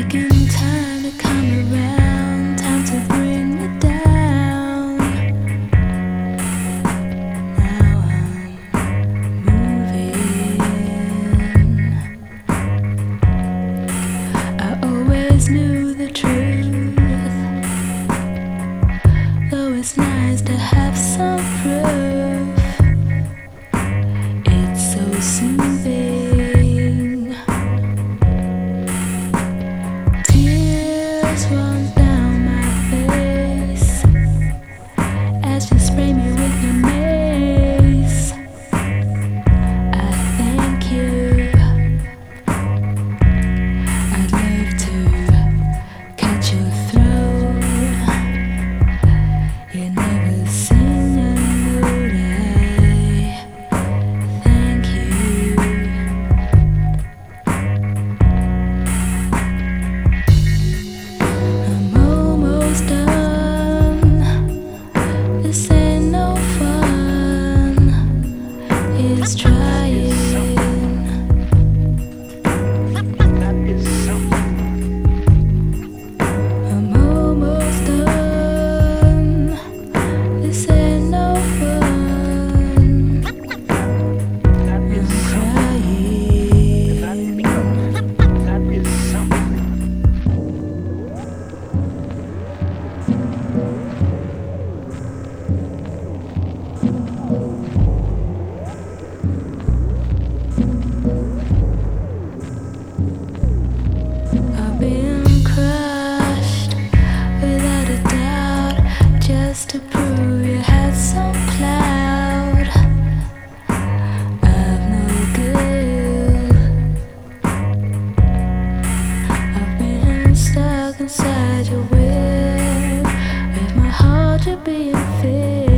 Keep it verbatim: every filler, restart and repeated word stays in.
taking time to come around, time to bring me down. Now I'm moving. I always knew the truth, though it's nice to have some proof. It's so soothing. Run down my face as you spray me with your mace. I thank you. I'd love to cut your throat. You never seen a note. I thank you. This ain't no fun, it's trying. I'm almost done. This ain't no fun, I'm crying. I've been crushed without a doubt, just to prove you had some clout. I've no good. I've been stuck inside your web, with my heart to be in fear.